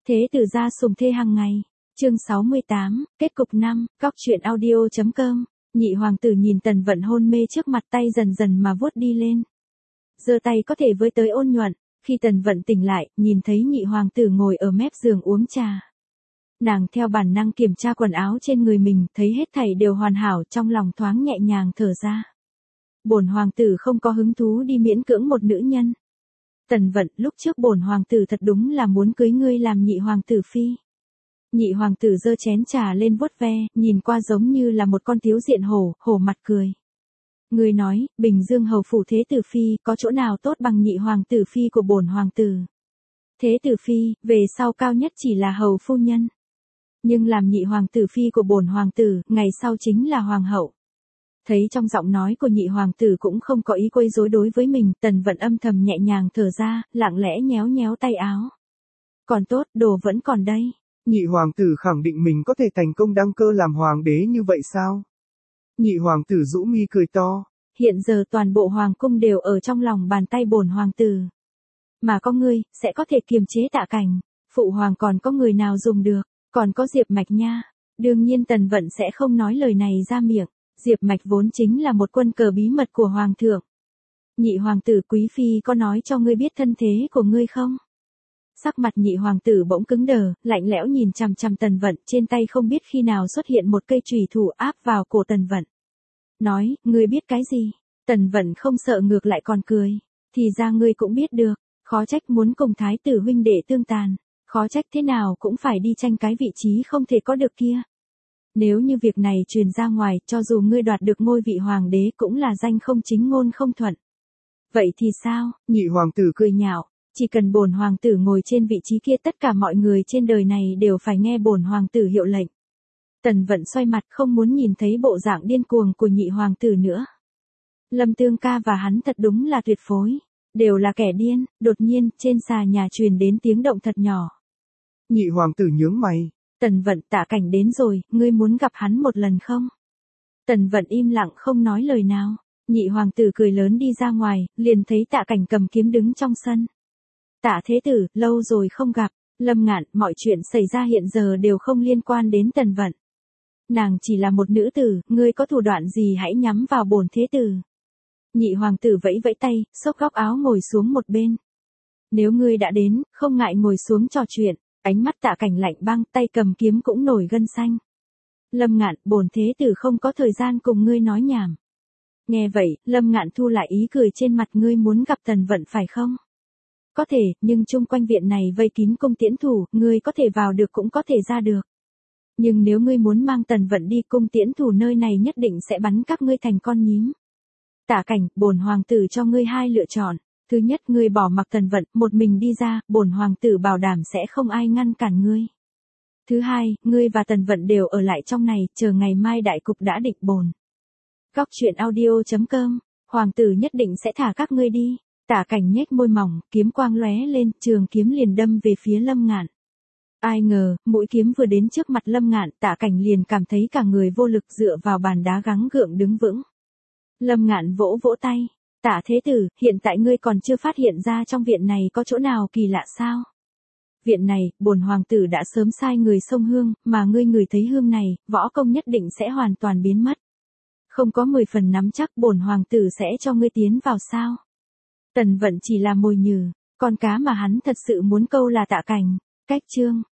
Thế tử gia sủng thê hàng ngày. Chương 68, kết cục 5, góc truyện audio.com. Nhị hoàng tử nhìn Tần Vận hôn mê trước mặt, tay dần dần mà vuốt đi lên. Giơ tay có thể với tới ôn nhuận, khi Tần Vận tỉnh lại, nhìn thấy nhị hoàng tử ngồi ở mép giường uống trà. Nàng theo bản năng kiểm tra quần áo trên người mình, thấy hết thảy đều hoàn hảo, trong lòng thoáng nhẹ nhàng thở ra. Bổn hoàng tử không có hứng thú đi miễn cưỡng một nữ nhân. Tần Vận, lúc trước bổn hoàng tử thật đúng là muốn cưới ngươi làm nhị hoàng tử phi. Nhị hoàng tử giơ chén trà lên vuốt ve, nhìn qua giống như là một con tiếu diện hổ, hổ mặt cười. Ngươi nói, Bình Dương hầu phủ thế tử phi, có chỗ nào tốt bằng nhị hoàng tử phi của bổn hoàng tử. Thế tử phi, về sau cao nhất chỉ là hầu phu nhân. Nhưng làm nhị hoàng tử phi của bổn hoàng tử, ngày sau chính là hoàng hậu. Thấy trong giọng nói của nhị hoàng tử cũng không có ý quấy rối đối với mình, Tần Vận âm thầm nhẹ nhàng thở ra, lặng lẽ nhéo nhéo tay áo. Còn tốt, đồ vẫn còn đây. Nhị hoàng tử khẳng định mình có thể thành công đăng cơ làm hoàng đế như vậy sao? Nhị hoàng tử rũ mi cười to. Hiện giờ toàn bộ hoàng cung đều ở trong lòng bàn tay bổn hoàng tử. Mà có ngươi, sẽ có thể kiềm chế Tạ Cảnh. Phụ hoàng còn có người nào dùng được, còn có Diệp Mạch nha. Đương nhiên Tần Vận sẽ không nói lời này ra miệng. Diệp Mạch vốn chính là một quân cờ bí mật của hoàng thượng. Nhị hoàng tử quý phi có nói cho ngươi biết thân thế của ngươi không? Sắc mặt nhị hoàng tử bỗng cứng đờ, lạnh lẽo nhìn chằm chằm Tần Vận, trên tay không biết khi nào xuất hiện một cây chùy thủ áp vào cổ Tần Vận. Nói, ngươi biết cái gì? Tần Vận không sợ, ngược lại còn cười. Thì ra ngươi cũng biết được, khó trách muốn cùng thái tử huynh đệ tương tàn, khó trách thế nào cũng phải đi tranh cái vị trí không thể có được kia. Nếu như việc này truyền ra ngoài, cho dù ngươi đoạt được ngôi vị hoàng đế cũng là danh không chính ngôn không thuận. Vậy thì sao? Nhị hoàng tử cười nhạo, chỉ cần bổn hoàng tử ngồi trên vị trí kia, tất cả mọi người trên đời này đều phải nghe bổn hoàng tử hiệu lệnh. Tần Vận xoay mặt, không muốn nhìn thấy bộ dạng điên cuồng của nhị hoàng tử nữa. Lâm Tương ca và hắn thật đúng là tuyệt phối, đều là kẻ điên. Đột nhiên, trên xà nhà truyền đến tiếng động thật nhỏ. Nhị hoàng tử nhướng mày. Tần Vận, Tạ Cảnh đến rồi, ngươi muốn gặp hắn một lần không? Tần Vận im lặng không nói lời nào. Nhị hoàng tử cười lớn đi ra ngoài, liền thấy Tạ Cảnh cầm kiếm đứng trong sân. Tạ thế tử, lâu rồi không gặp. Lâm Ngạn, mọi chuyện xảy ra hiện giờ đều không liên quan đến Tần Vận. Nàng chỉ là một nữ tử, ngươi có thủ đoạn gì hãy nhắm vào bổn thế tử. Nhị hoàng tử vẫy vẫy tay, xốc góc áo ngồi xuống một bên. Nếu ngươi đã đến, không ngại ngồi xuống trò chuyện. Ánh mắt Tạ Cảnh lạnh băng, tay cầm kiếm cũng nổi gân xanh. Lâm Ngạn, bổn thế tử không có thời gian cùng ngươi nói nhảm. Nghe vậy, Lâm Ngạn thu lại ý cười trên mặt, ngươi muốn gặp Tần Vận phải không? Có thể, nhưng chung quanh viện này vây kín cung tiễn thủ, ngươi có thể vào được cũng có thể ra được. Nhưng nếu ngươi muốn mang Tần Vận đi, cung tiễn thủ nơi này nhất định sẽ bắn các ngươi thành con nhím. Tạ Cảnh, bổn hoàng tử cho ngươi hai lựa chọn. Thứ nhất, ngươi bỏ mặc Tần Vận, một mình đi ra, bổn hoàng tử bảo đảm sẽ không ai ngăn cản ngươi. Thứ hai, ngươi và Tần Vận đều ở lại trong này, chờ ngày mai đại cục đã định bổn. Góc truyện audio.com, hoàng tử nhất định sẽ thả các ngươi đi. Tạ Cảnh nhếch môi mỏng, kiếm quang lóe lên, trường kiếm liền đâm về phía Lâm Ngạn. Ai ngờ, mũi kiếm vừa đến trước mặt Lâm Ngạn, Tạ Cảnh liền cảm thấy cả người vô lực, dựa vào bàn đá gắng gượng đứng vững. Lâm Ngạn vỗ vỗ tay. Tạ thế tử, hiện tại ngươi còn chưa phát hiện ra trong viện này có chỗ nào kỳ lạ sao? Viện này, bổn hoàng tử đã sớm sai người xông hương, mà ngươi ngửi thấy hương này, võ công nhất định sẽ hoàn toàn biến mất. Không có 10 phần nắm chắc bổn hoàng tử sẽ cho ngươi tiến vào sao? Tần Vận chỉ là mồi nhử, con cá mà hắn thật sự muốn câu là Tạ Cảnh. Cách chương